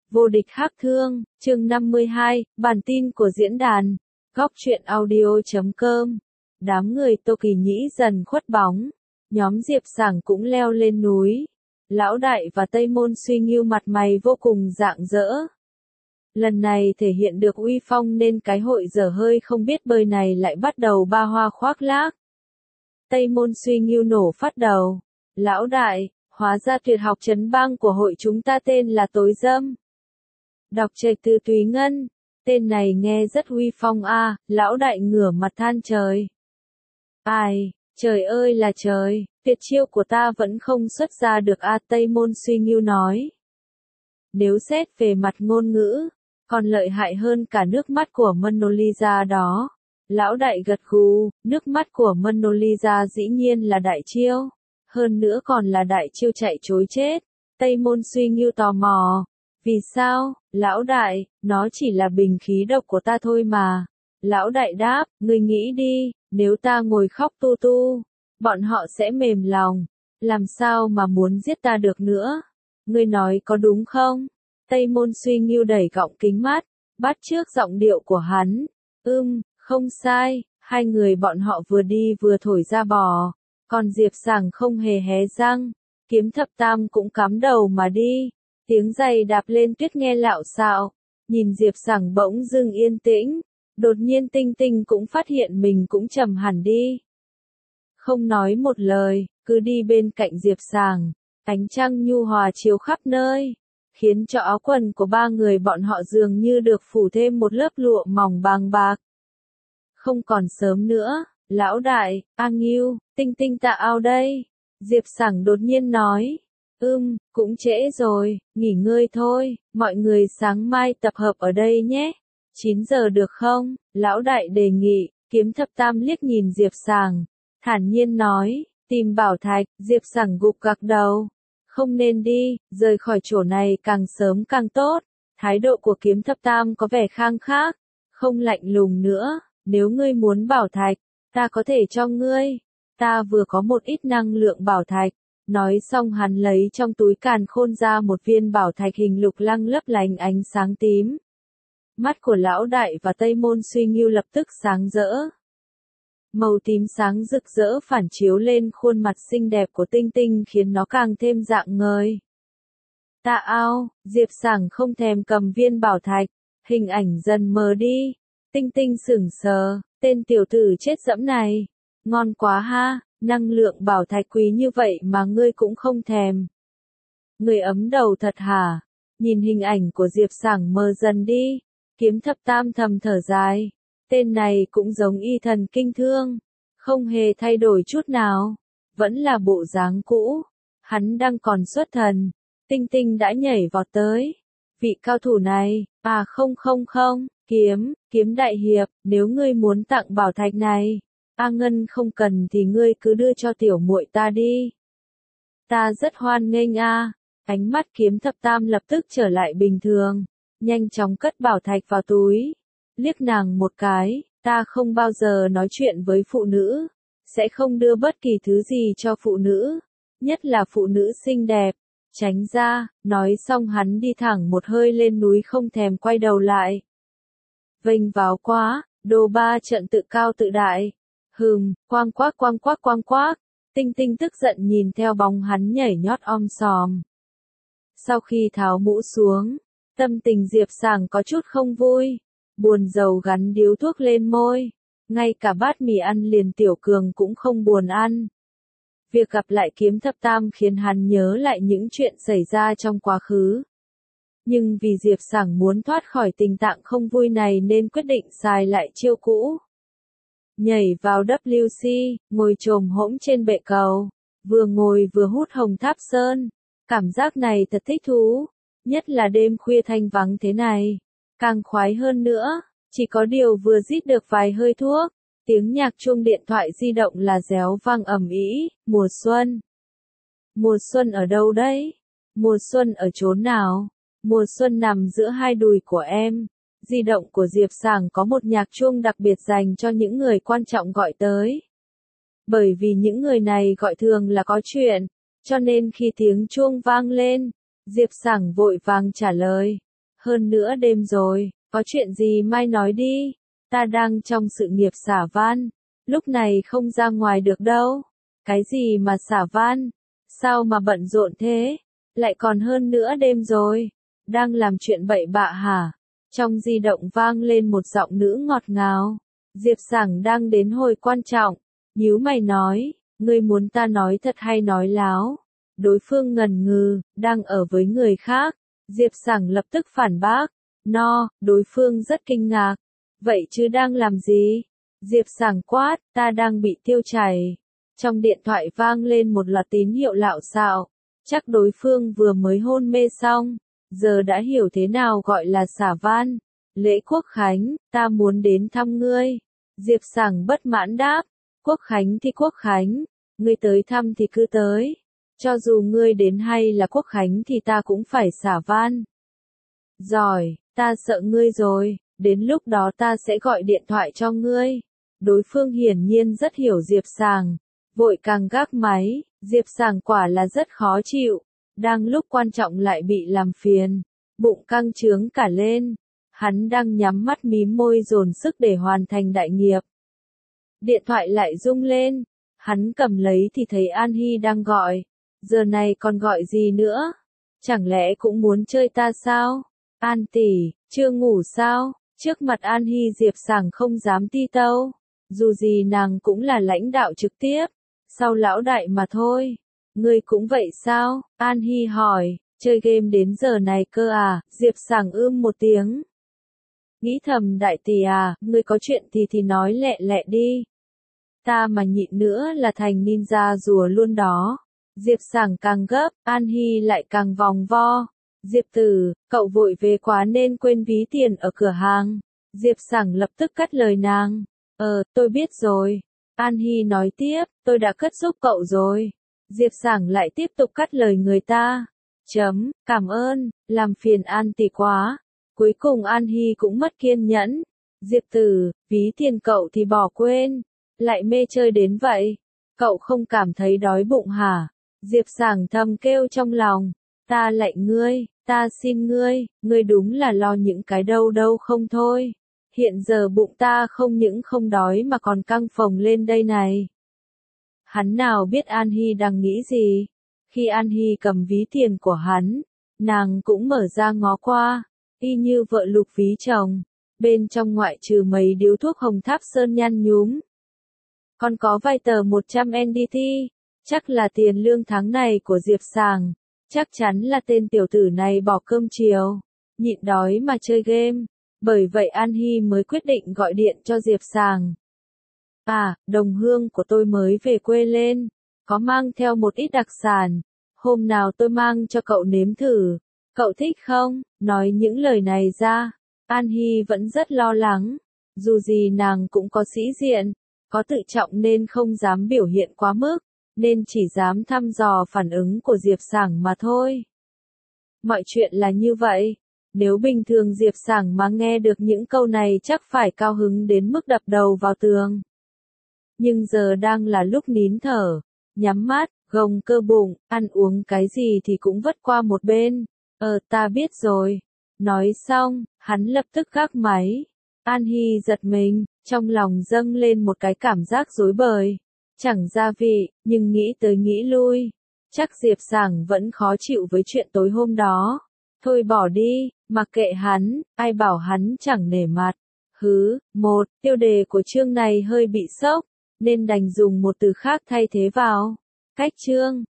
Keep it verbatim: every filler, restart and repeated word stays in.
Vô địch hắc thương, chương năm mươi hai, bản tin của diễn đàn, góc truyện audio chấm com. Đám người Tô Kỳ Nhĩ dần khuất bóng, nhóm Diệp Sảng cũng leo lên núi. Lão Đại và Tây Môn Suy Ngưu mặt mày vô cùng rạng rỡ. Lần này thể hiện được uy phong nên cái hội dở hơi không biết bơi này lại bắt đầu ba hoa khoác lác. Tây Môn Suy Ngưu nổ phát đầu. Lão Đại, hóa ra tuyệt học trấn bang của hội chúng ta tên là tối dâm. Đọc trạch từ Túy Ngân, tên này nghe rất uy phong a. À, Lão Đại ngửa mặt than trời. Ai, trời ơi là trời, tuyệt chiêu của ta vẫn không xuất ra được a. À, Tây Môn Suy Ngưu nói. Nếu xét về mặt ngôn ngữ, còn lợi hại hơn cả nước mắt của Monolisa đó. Lão Đại gật gù, nước mắt của Monolisa dĩ nhiên là đại chiêu, hơn nữa còn là đại chiêu chạy trối chết. Tây Môn Suy Ngưu tò mò. Vì sao, Lão Đại, nó chỉ là bình khí độc của ta thôi mà. Lão Đại đáp, ngươi nghĩ đi, nếu ta ngồi khóc tu tu, bọn họ sẽ mềm lòng, làm sao mà muốn giết ta được nữa. Ngươi nói có đúng không? Tây Môn Suy Ngưu đẩy gọng kính mắt, bắt chước giọng điệu của hắn. Ưm, không sai, hai người bọn họ vừa đi vừa thổi ra bò, còn Diệp Sảng không hề hé răng, Kiếm Thập Tam cũng cắm đầu mà đi. Tiếng giày đạp lên tuyết nghe lạo xạo, nhìn Diệp Sảng bỗng dưng yên tĩnh, đột nhiên Tinh Tinh cũng phát hiện mình cũng trầm hẳn đi. Không nói một lời, cứ đi bên cạnh Diệp Sảng, ánh trăng nhu hòa chiếu khắp nơi, khiến cho áo quần của ba người bọn họ dường như được phủ thêm một lớp lụa mỏng bàng bạc. Không còn sớm nữa, Lão Đại, A Ngưu, Tinh Tinh tạ ao đây, Diệp Sảng đột nhiên nói. Ưm, cũng trễ rồi, nghỉ ngơi thôi, mọi người sáng mai tập hợp ở đây nhé. chín giờ được không? Lão Đại đề nghị. Kiếm Thập Tam liếc nhìn Diệp Sảng, thản nhiên nói, tìm bảo thạch. Diệp Sảng gục gặc đầu. Không nên đi, rời khỏi chỗ này càng sớm càng tốt. Thái độ của Kiếm Thập Tam có vẻ khang khác, không lạnh lùng nữa. Nếu ngươi muốn bảo thạch, ta có thể cho ngươi. Ta vừa có một ít năng lượng bảo thạch. Nói xong hắn lấy trong túi càn khôn ra một viên bảo thạch hình lục lăng lấp lánh ánh sáng tím. Mắt của Lão Đại và Tây Môn Suy Ngưu lập tức sáng rỡ. Màu tím sáng rực rỡ phản chiếu lên khuôn mặt xinh đẹp của Tinh Tinh khiến nó càng thêm rạng ngời. Tạ ao, Diệp Sảng không thèm cầm viên bảo thạch, hình ảnh dần mờ đi. Tinh Tinh sững sờ, tên tiểu tử chết dẫm này, ngon quá ha. Năng lượng bảo thạch quý như vậy mà ngươi cũng không thèm. Ngươi ấm đầu thật hả? Nhìn hình ảnh của Diệp Sảng mờ dần đi, Kiếm Thập Tam thầm thở dài. Tên này cũng giống y thần kinh thương, không hề thay đổi chút nào, vẫn là bộ dáng cũ. Hắn đang còn xuất thần, Tinh Tinh đã nhảy vọt tới. Vị cao thủ này, à không không không, kiếm, kiếm đại hiệp, nếu ngươi muốn tặng bảo thạch này, A Ngân không cần thì ngươi cứ đưa cho tiểu muội ta đi. Ta rất hoan nghênh a. Ánh mắt Kiếm Thập Tam lập tức trở lại bình thường, nhanh chóng cất bảo thạch vào túi, liếc nàng một cái, ta không bao giờ nói chuyện với phụ nữ, sẽ không đưa bất kỳ thứ gì cho phụ nữ, nhất là phụ nữ xinh đẹp, tránh ra. Nói xong hắn đi thẳng một hơi lên núi không thèm quay đầu lại. Vênh váo quá, đồ ba trận tự cao tự đại. Hừm, quang quác quang quác quang quác. Tinh Tinh tức giận nhìn theo bóng hắn nhảy nhót om sòm. Sau khi tháo mũ xuống, tâm tình Diệp Sảng có chút không vui, buồn rầu gắn điếu thuốc lên môi, ngay cả bát mì ăn liền tiểu cường cũng không buồn ăn. Việc gặp lại Kiếm Thập Tam khiến hắn nhớ lại những chuyện xảy ra trong quá khứ. Nhưng vì Diệp Sảng muốn thoát khỏi tình trạng không vui này nên quyết định xài lại chiêu cũ. Nhảy vào W C, ngồi chồm hỗn trên bệ cầu, vừa ngồi vừa hút hồng tháp sơn. Cảm giác này thật thích thú, nhất là đêm khuya thanh vắng thế này, càng khoái hơn nữa. Chỉ có điều vừa rít được vài hơi thuốc, tiếng nhạc chuông điện thoại di động là réo vang ầm ĩ. Mùa xuân. Mùa xuân ở đâu đấy? Mùa xuân ở chốn nào? Mùa xuân nằm giữa hai đùi của em. Di động của Diệp Sảng có một nhạc chuông đặc biệt dành cho những người quan trọng gọi tới. Bởi vì những người này gọi thường là có chuyện, cho nên khi tiếng chuông vang lên, Diệp Sảng vội vàng trả lời. Hơn nữa đêm rồi, có chuyện gì mai nói đi. Ta đang trong sự nghiệp xả van, lúc này không ra ngoài được đâu. Cái gì mà xả van? Sao mà bận rộn thế? Lại còn hơn nữa đêm rồi. Đang làm chuyện bậy bạ hả? Trong di động vang lên một giọng nữ ngọt ngào. Diệp Sảng đang đến hồi quan trọng. Nhíu mày nói, ngươi muốn ta nói thật hay nói láo? Đối phương ngần ngừ, đang ở với người khác. Diệp Sảng lập tức phản bác. No, đối phương rất kinh ngạc. Vậy chứ đang làm gì? Diệp Sảng quát, ta đang bị tiêu chảy. Trong điện thoại vang lên một loạt tín hiệu lạo xạo. Chắc đối phương vừa mới hôn mê xong. Giờ đã hiểu thế nào gọi là xả van. Lễ Quốc Khánh, ta muốn đến thăm ngươi. Diệp Sảng bất mãn đáp. Quốc Khánh thì Quốc Khánh. Ngươi tới thăm thì cứ tới. Cho dù ngươi đến hay là Quốc Khánh thì ta cũng phải xả van. Giỏi, ta sợ ngươi rồi. Đến lúc đó ta sẽ gọi điện thoại cho ngươi. Đối phương hiển nhiên rất hiểu Diệp Sảng. Vội càng gác máy. Diệp Sảng quả là rất khó chịu. Đang lúc quan trọng lại bị làm phiền. Bụng căng trướng cả lên. Hắn đang nhắm mắt mím môi dồn sức để hoàn thành đại nghiệp. Điện thoại lại rung lên. Hắn cầm lấy thì thấy An Hi đang gọi. Giờ này còn gọi gì nữa? Chẳng lẽ cũng muốn chơi ta sao? An tỷ, chưa ngủ sao? Trước mặt An Hi Diệp Sảng không dám ti tâu. Dù gì nàng cũng là lãnh đạo trực tiếp. Sau lão đại mà thôi. Ngươi cũng vậy sao? An Hi hỏi, chơi game đến giờ này cơ à? Diệp Sảng ưm một tiếng. Nghĩ thầm đại tỷ à, ngươi có chuyện thì thì nói lẹ lẹ đi. Ta mà nhịn nữa là thành ninja rùa luôn đó. Diệp Sảng càng gấp, An Hi lại càng vòng vo. Diệp tử, cậu vội về quá nên quên ví tiền ở cửa hàng. Diệp Sảng lập tức cắt lời nàng. Ờ, tôi biết rồi. An Hi nói tiếp, tôi đã cất giúp cậu rồi. Diệp Sảng lại tiếp tục cắt lời người ta. Chấm, cảm ơn, làm phiền An tỷ quá. Cuối cùng An Hi cũng mất kiên nhẫn. Diệp tử, ví tiền cậu thì bỏ quên. Lại mê chơi đến vậy. Cậu không cảm thấy đói bụng hả? Diệp Sảng thầm kêu trong lòng. Ta lạy ngươi, ta xin ngươi, ngươi đúng là lo những cái đâu đâu không thôi. Hiện giờ bụng ta không những không đói mà còn căng phồng lên đây này. Hắn nào biết An Hi đang nghĩ gì? Khi An Hi cầm ví tiền của hắn, nàng cũng mở ra ngó qua, y như vợ Lục ví chồng. Bên trong ngoại trừ mấy điếu thuốc hồng tháp sơn nhăn nhúm. Còn có vài tờ một trăm en đê tê, chắc là tiền lương tháng này của Diệp Sảng. Chắc chắn là tên tiểu tử này bỏ cơm chiều, nhịn đói mà chơi game. Bởi vậy An Hi mới quyết định gọi điện cho Diệp Sảng. À, đồng hương của tôi mới về quê lên, có mang theo một ít đặc sản. Hôm nào tôi mang cho cậu nếm thử, cậu thích không? Nói những lời này ra, An Hi vẫn rất lo lắng. Dù gì nàng cũng có sĩ diện, có tự trọng nên không dám biểu hiện quá mức, nên chỉ dám thăm dò phản ứng của Diệp Sảng mà thôi. Mọi chuyện là như vậy. Nếu bình thường Diệp Sảng mà nghe được những câu này chắc phải cao hứng đến mức đập đầu vào tường. Nhưng giờ đang là lúc nín thở, nhắm mắt, gồng cơ bụng, ăn uống cái gì thì cũng vất qua một bên. Ờ, ta biết rồi. Nói xong, hắn lập tức gác máy. An Hi giật mình, trong lòng dâng lên một cái cảm giác rối bời. Chẳng gia vị, nhưng nghĩ tới nghĩ lui. Chắc Diệp Sảng vẫn khó chịu với chuyện tối hôm đó. Thôi bỏ đi, mặc kệ hắn, ai bảo hắn chẳng nể mặt. Hứ, một, tiêu đề của chương này hơi bị sốc, nên đành dùng một từ khác thay thế vào. Cách chương.